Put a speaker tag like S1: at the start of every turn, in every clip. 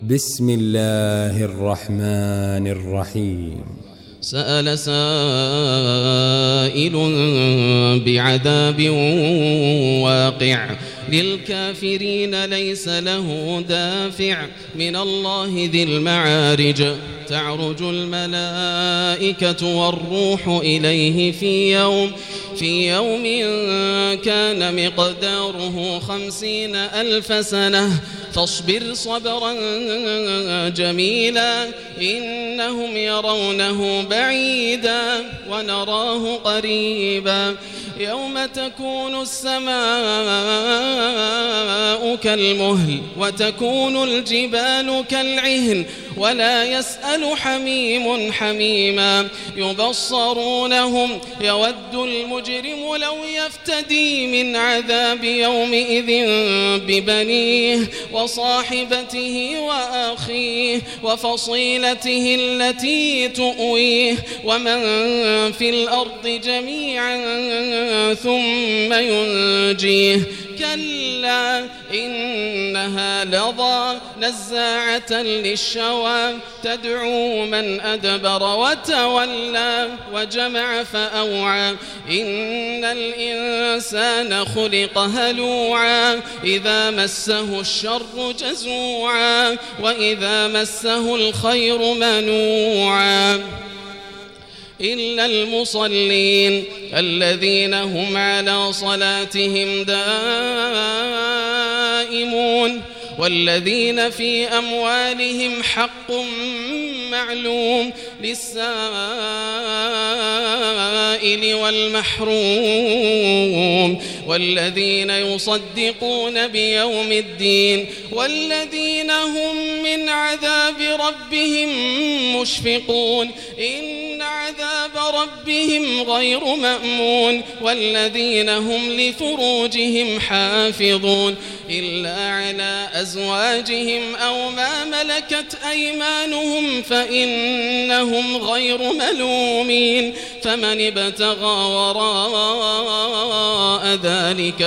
S1: بسم الله الرحمن الرحيم.
S2: سأل سائل بعذاب واقع للكافرين ليس له دافع من الله ذي المعارج تعرج الملائكة والروح إليه في يوم كان مقداره 50,000 سنة فاصبر صبرا جميلا إنهم يرونه بعيدا ونراه قريبا يوم تكون السماء كالمهل وتكون الجبال كالعهن ولا يسأل حميم حميما يبصرونهم يود المجرم لو يفتدي من عذاب يومئذ ببنيه وصاحبته وأخيه وفصيلته التي تؤويه ومن في الأرض جميعا ثم ينجيه كلا إنها لظى نزاعة للشوى تدعو من أدبر وتولى وجمع فأوعى إن الإنسان خلق هلوعا إذا مسه الشر جزوعا وإذا مسه الخير منوعا إلا المصلين الذين هم على صلاتهم دائمون والذين في أموالهم حق معلوم للسائل والمحروم والذين يصدقون بيوم الدين والذين هم من عذاب ربهم مشفقون إن عذاب ربهم غير مأمون والذين هم لفروجهم حافظون إلا على أزواجهم أو ما ملكت أيمانهم فإنهم غير ملومين فمن ابتغى وراء ذلك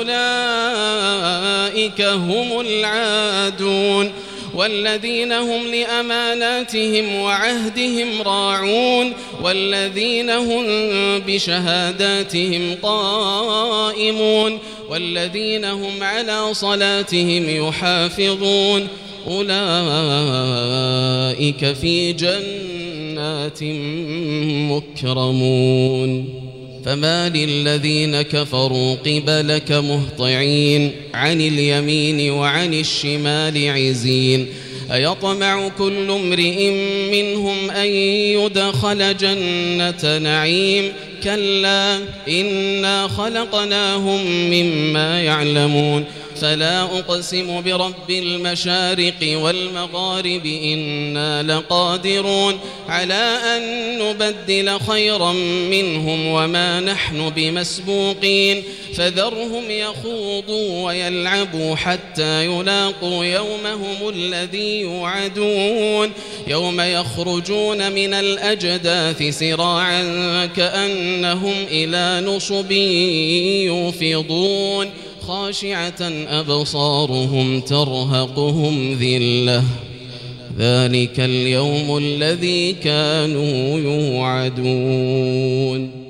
S2: فأولئك هم العادون والذين هم لأماناتهم وعهدهم راعون والذين هم بشهاداتهم قائمون والذين هم على صلاتهم يحافظون أولئك في جنات مكرمون فما للذين كفروا قبلك مهطعين عن اليمين وعن الشمال عزين أيطمع كل امرئ منهم أن يدخل جنة نعيم كلا إنا خلقناهم مما يعلمون فلا أقسم برب المشارق والمغارب إنا لقادرون على أن نبدل خيرا منهم وما نحن بمسبوقين فذرهم يخوضوا ويلعبوا حتى يلاقوا يومهم الذي يوعدون يوم يخرجون من الأجداث سراعا كأنهم إلى نصب يوفضون خاشعة أبصارهم ترهقهم ذلة ذلك اليوم الذي كانوا يوعدون.